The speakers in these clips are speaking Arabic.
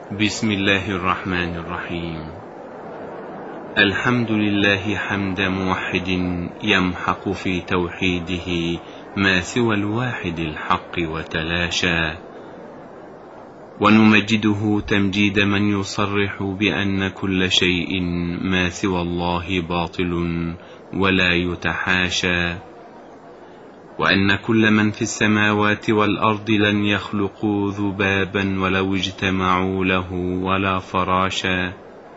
بسم الله الرحمن الرحيم. الحمد لله حمد موحد يمحق في توحيده ما سوى الواحد الحق وتلاشى، ونمجده تمجيد من يصرح بأن كل شيء ما سوى الله باطل ولا يتحاشى، وأن كل من في السماوات والأرض لن يخلقوا ذبابا ولو اجتمعوا له ولا فراشا.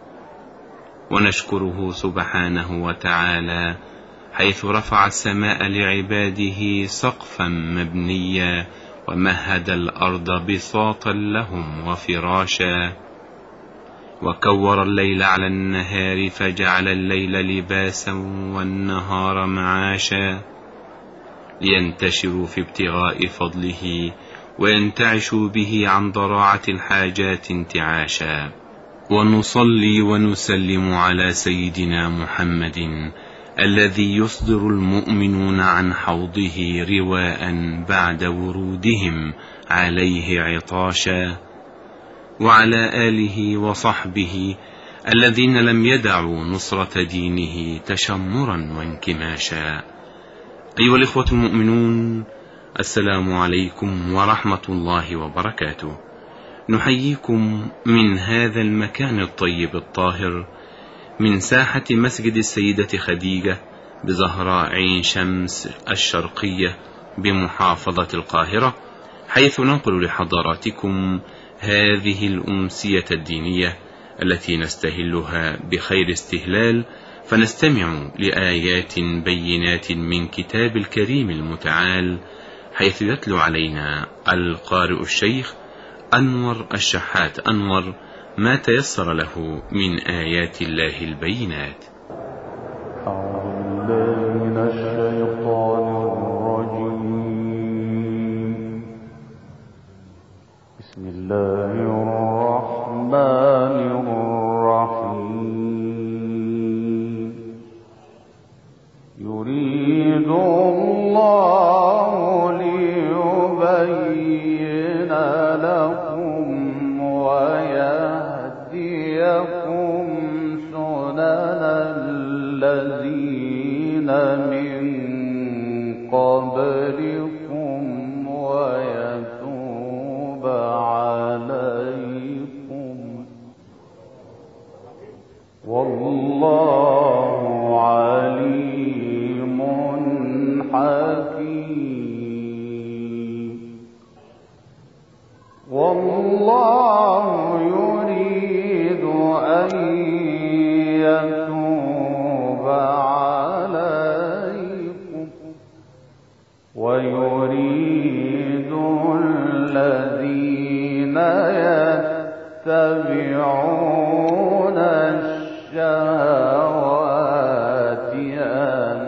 ونشكره سبحانه وتعالى حيث رفع السماء لعباده سقفا مبنيا، ومهد الأرض بساطا لهم وفراشا، وكور الليل على النهار فجعل الليل لباسا والنهار معاشا، لينتشروا في ابتغاء فضله وينتعشوا به عن ضراعة الحاجات انتعاشا. ونصلي ونسلم على سيدنا محمد الذي يصدر المؤمنون عن حوضه رواء بعد ورودهم عليه عطاشا، وعلى آله وصحبه الذين لم يدعوا نصرة دينه تشمرا وانكماشا. أيها الإخوة المؤمنون، السلام عليكم ورحمة الله وبركاته. نحييكم من هذا المكان الطيب الطاهر، من ساحة مسجد السيدة خديجة بزهراء عين شمس الشرقية بمحافظة القاهرة، حيث ننقل لحضراتكم هذه الأمسية الدينية التي نستهلها بخير استهلال، فنستمع لآيات بينات من كتاب الكريم المتعال، حيث يتلو علينا القارئ الشيخ أنور الشحات أنور ما تيسر له من آيات الله البينات. أعوذ بالله من الشيطان الرجيم. بسم الله الرحمن الرحيم. يريد الله ليبين لكم ويهديكم سنن الذين من قبلكم ويتوب عليكم، والله عليم حكيم. والله يريد أن يتوب عليكم، ويريد الذين يتبعون الشهوات أن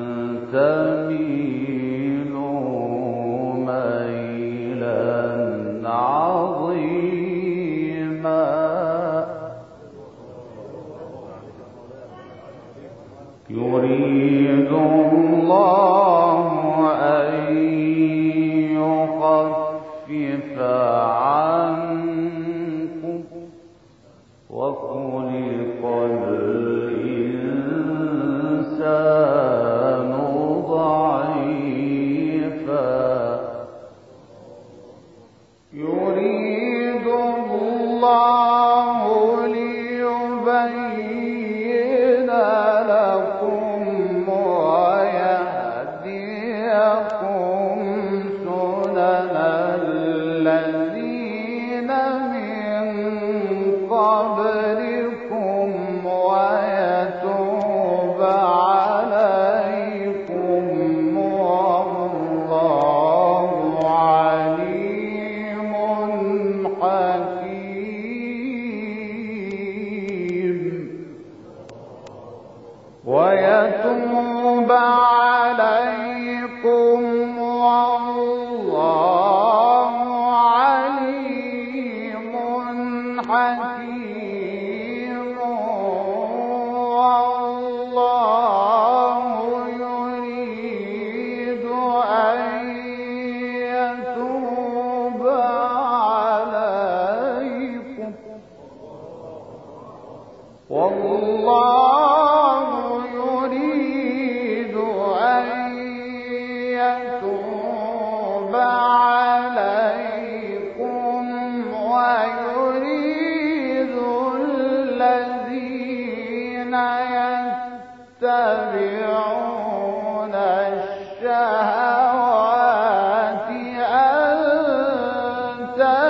تميلوا ميلا عظيما. يريد الله أن يخفف عنكم وخلق الإنسان ضعيفا. يريد الله ليبين لكم ويهديكم سنن الذين من قبلكم ويتوب عليكم، والله عليم حكيم. ويتوب عليكم والله عليم حكيم. والله يريد أن يتوب عليكم،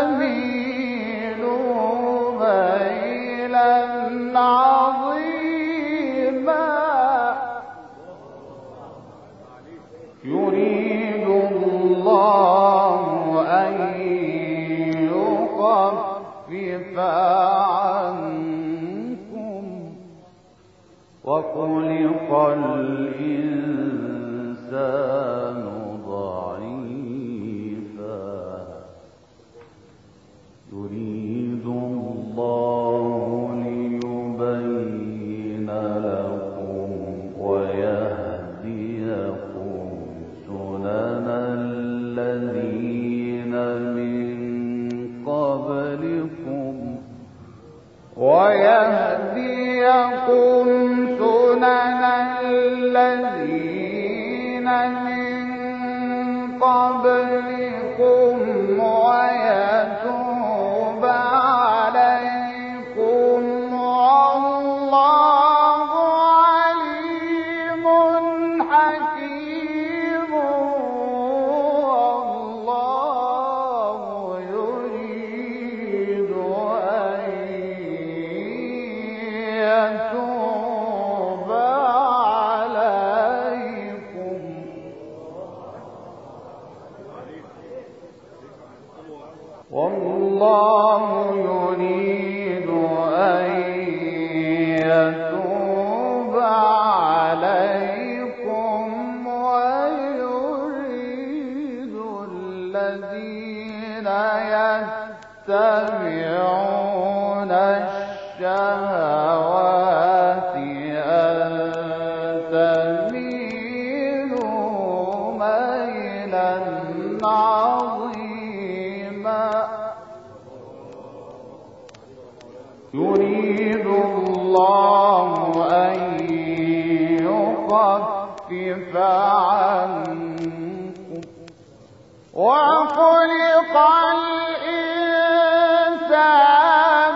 ميلا عظيما يريد الله أن يخفف عنكم وخلق الإنسان ضعيفا يريد الله ليبين لكم ويهديكم سنن الذين من قبلكم ويتوب عليكم والله عليم حكيم والله يريد أن يتوب عليكم والله يريد أن يتوب عليكم ويريد الذين يتبعون الشهوات أن تميلوا ميلا عظيما يريد الله أن يخفف عنكم وخلق الإنسان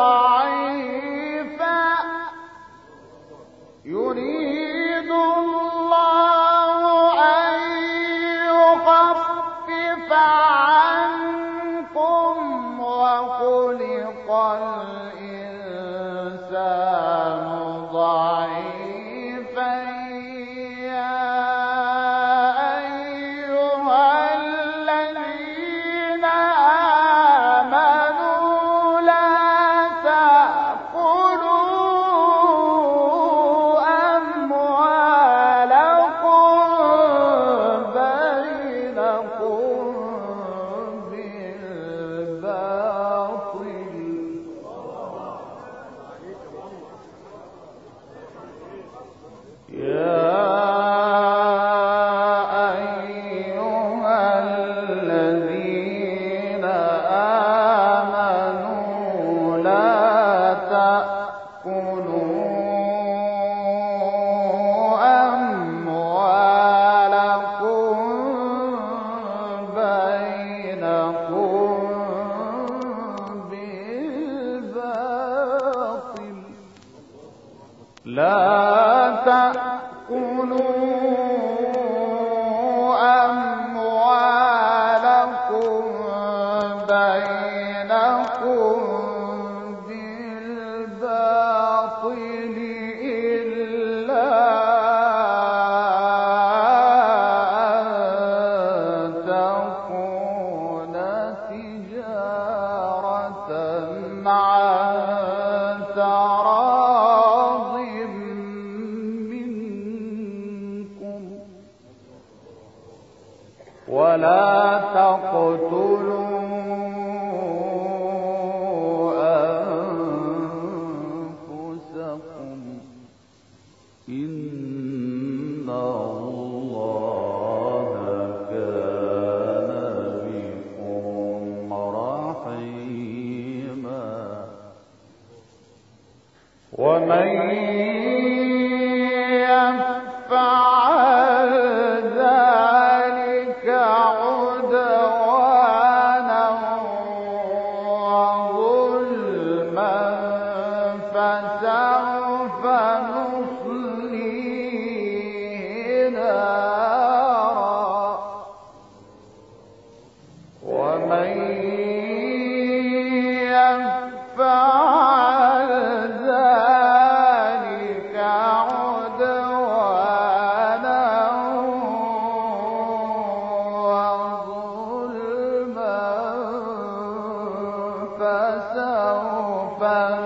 ضعيفا يريد الله أن يخفف عنكم وخلق الإنسان ضعيفا يا أيها الذين آمنوا لا تأكلوا أموالكم بينكم بالباطل يا أيها الذين آمنوا لا تأكلوا أموالكم بينكم بالباطل لا تأكلوا أموالكم بينكم بالباطل إلا أن تكون تجارة عن تراض منكم ولا تقتلوا أنفسكم إن الله كان بكم رحيما ومن يفعل ذلك عدوانا وظلما فسوف نصليه نارا ومن فعل ذلك عدوانا وظلما فسوف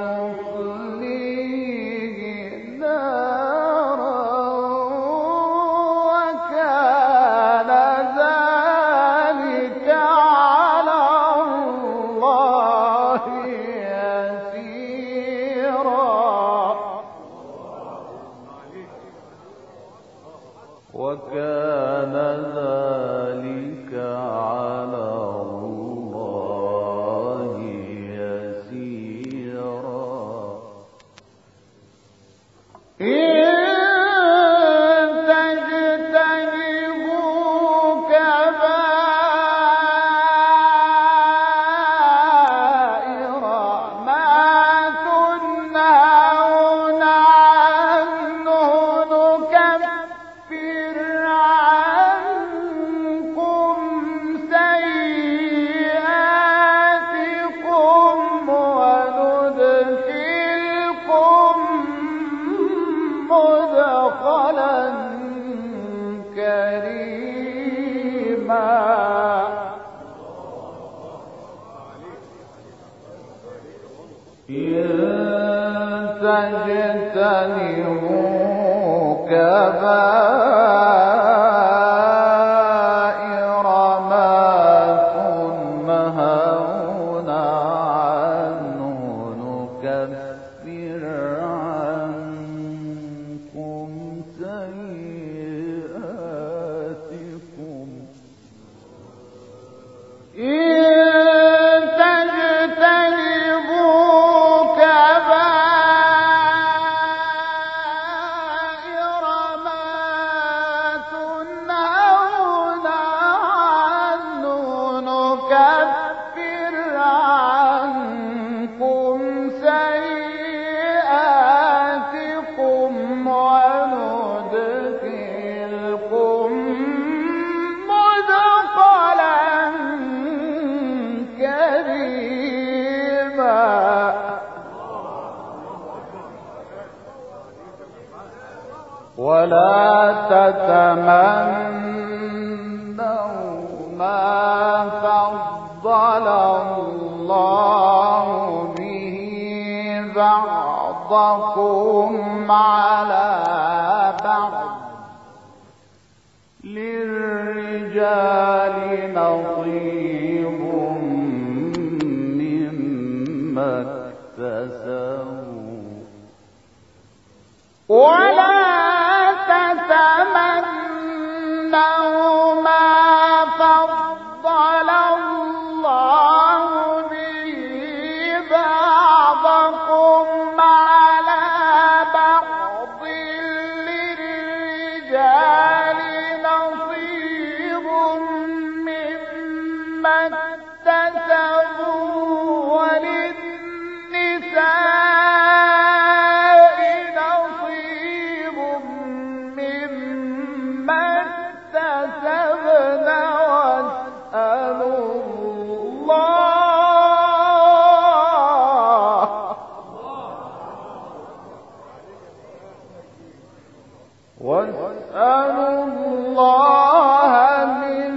نصليه نارا وكان ذلك على الله يسيرا. وكان ذلك على الله يسيرا. إن تجتنبوا كبائر ما تنهون عنه نكفر عنكم سيئاتكم وندخلكم مدخلا كريما. إن تجتنبوا كبائر ما تنهون عنه نكفر عنكم سيئاتكم. إن تجتنبوا كبائر ما تنهون عنه نكفر عنكم سيئاتكم وندخلكم مدخلا كريما. ولا تتمنوا ما فضل الله به بعضكم على بعض. للرجال نصيب مما اكتسبوا ولا تتمنوا ما فضل الله به بعضكم على بعض. للرجال نصيب مما اكتسبوا وللنساء نصيب مما اكتسبن. واسألوا الله من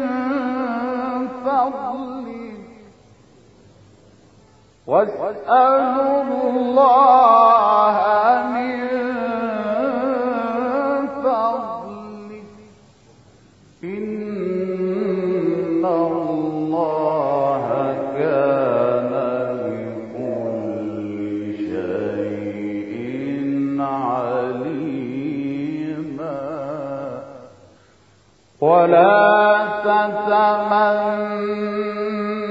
فضله. واسألوا الله من فضله. إن الله كان بكل شيء عليما. ولا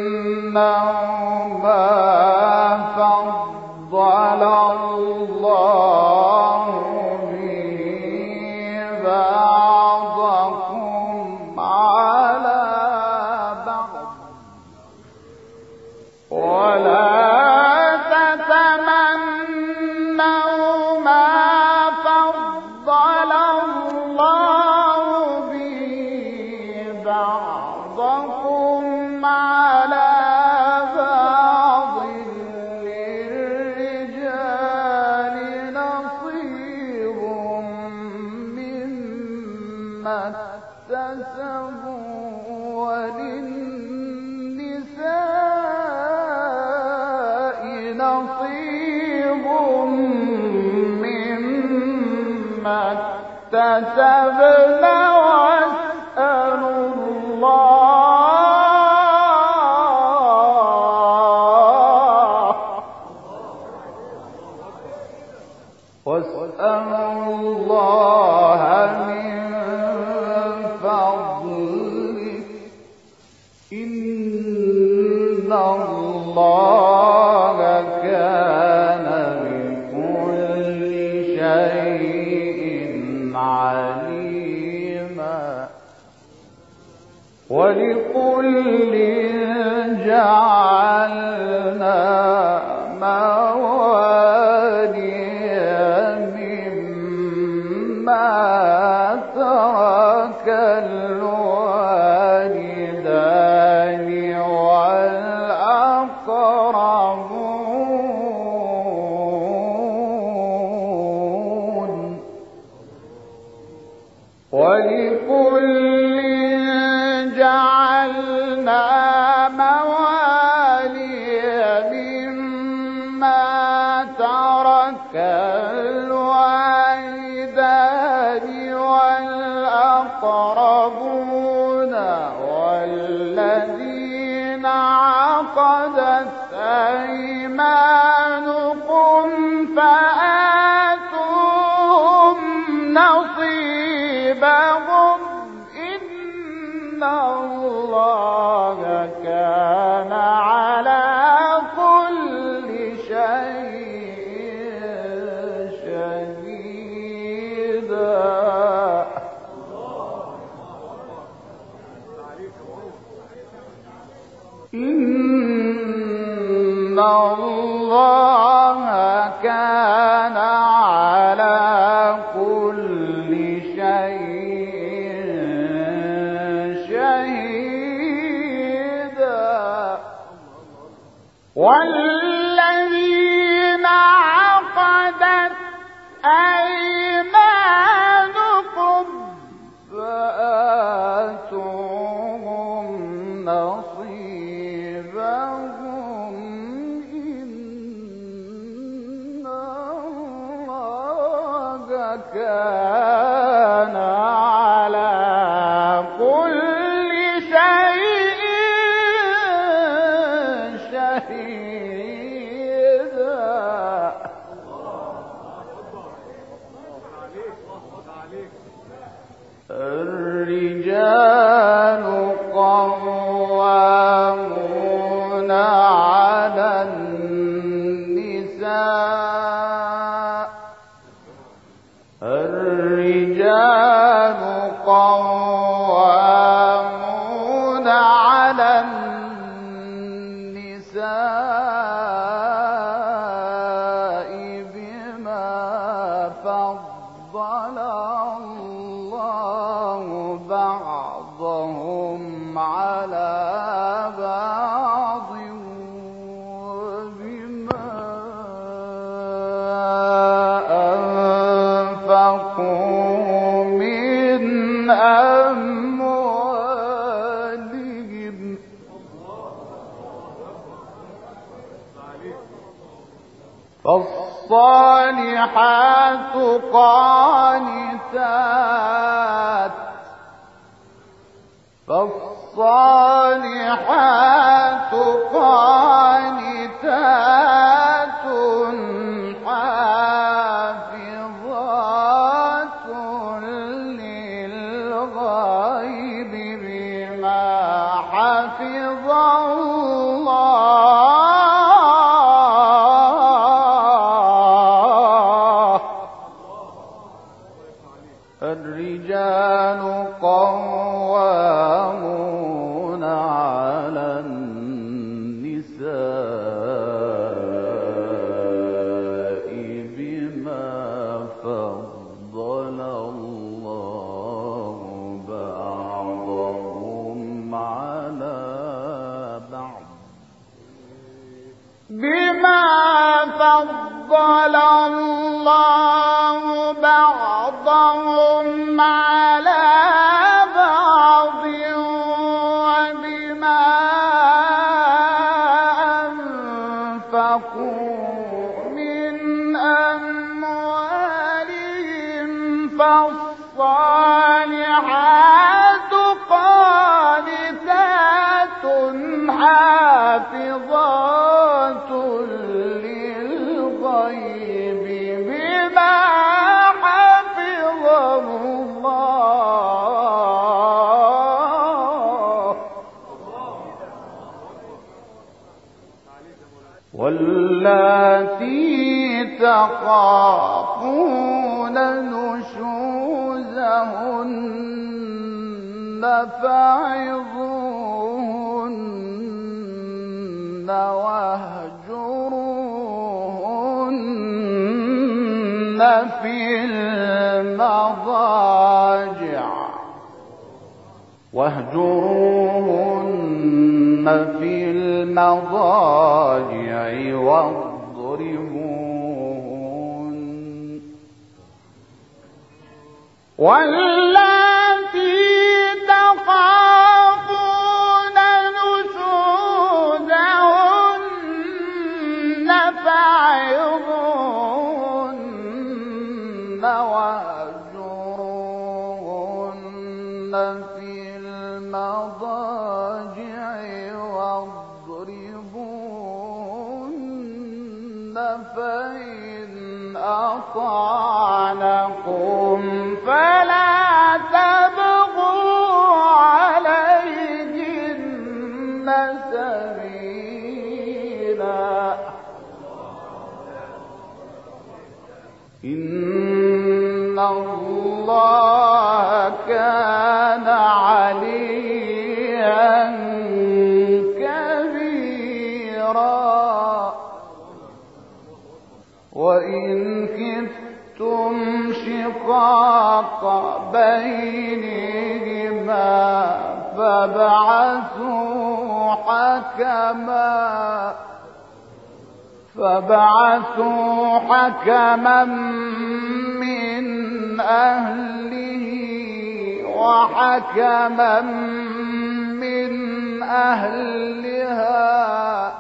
تتمنوا ما فضل الله نصيب مما اكتسبنا واسألوا الله من فضله إن الله كان بكل شيء عليما ولكل جعلنا ترك الوالدان والأقربون ولكل جعلنا موالي مما ترك الوالدان والأقربون والذين عقدت أيمانكم فآتوهم نصيبهم إن الله كان على كل شيء شهيدا إن الله كان على كل شيء شهيدا والذين عقدت أيمانكم فآتوهم نصيبهم إن الله كان على كل شيء شهيدا الرجال قوامون على النساء الرجال قوامون على النساء بما فضل الله بعضهم على بعض وبما أنفقوا من أموالهم فالصالحات قانتات حافظات للغيب بما حفظ الله الرجال قوامون على النساء بما فضل الله بعضهم على بعض بما فضل الله بعضهم على بعض وبما أنفقوا من أموالهم فالصالحات قانتات حافظات للغيب بما حفظ الله واللاتي تخافون نشوزهن فعظوهن واهجروهن في المضاجع واضربوهن واللاتي تخافون نشوزهن فعظوهن واهجروهن في المضاجع واضربوهن فإن أطعنكم فلا تبغوا عليهن سبيلا إن الله كان عليا كبيرا وإن خفتم شقاق بينهما فابعثوا حكما من أهله وحكما من أهلها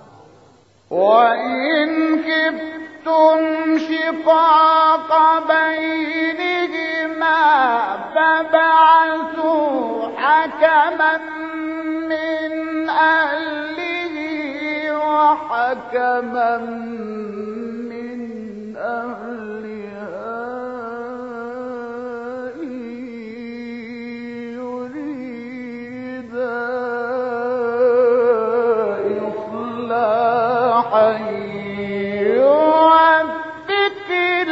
وإن خفتم شقاق بينهما فابعثوا حكما من أهله وحكما من أهلها إن يريدا إصلاحا يوفق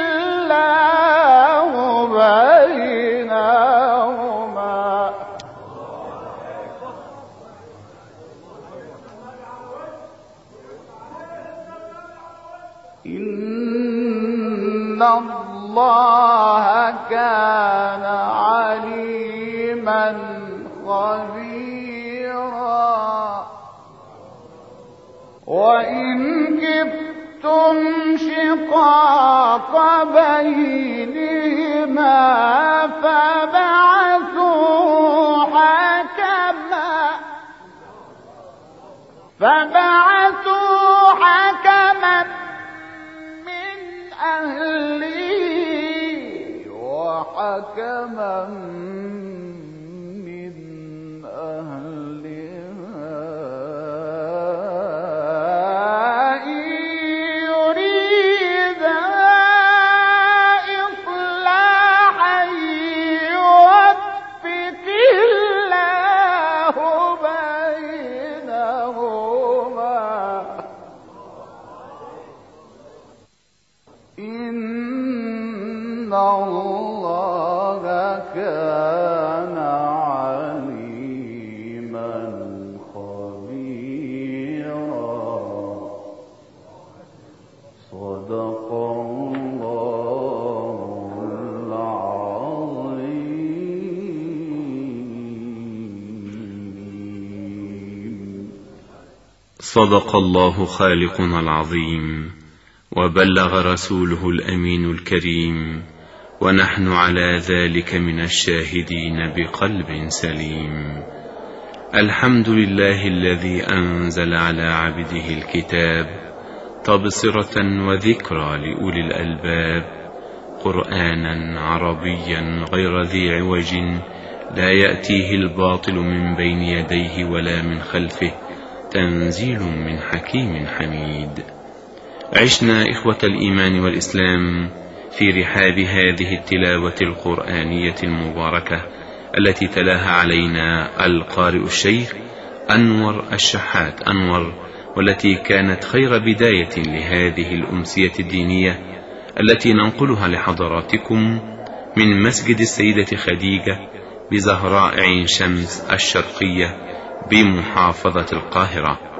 الله بينهما إن الله كان عليما خبيرا وإن خفتم شقاق بينهما فابعثوا حكما من أهله وحكما من أهلها إن يريدا إصلاحا يوفق الله بينهما إن الله كان عليما خبيرا صدق الله العظيم. صدق الله خالقنا العظيم وبلغ رسوله الأمين الكريم ونحن على ذلك من الشاهدين بقلب سليم. الحمد لله الذي أنزل على عبده الكتاب تبصرة وذكرى لأولي الألباب، قرآنا عربيا غير ذي عوج، لا يأتيه الباطل من بين يديه ولا من خلفه، تنزيل من حكيم حميد. عشنا إخوة الإيمان والإسلام في رحاب هذه التلاوة القرآنية المباركة التي تلاها علينا القارئ الشيخ أنور الشحات أنور، والتي كانت خير بداية لهذه الأمسية الدينية التي ننقلها لحضراتكم من مسجد السيدة خديجة بزهراء عين شمس الشرقية بمحافظة القاهرة.